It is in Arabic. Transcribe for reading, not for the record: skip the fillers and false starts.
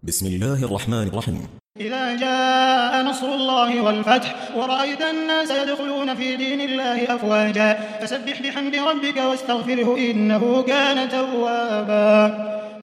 بسم الله الرحمن الرحيم. إذا جاء نصر الله والفتح ورأيت الناس يدخلون في دين الله أفواجا فسبح بحمد ربك واستغفره إنه كان توابا.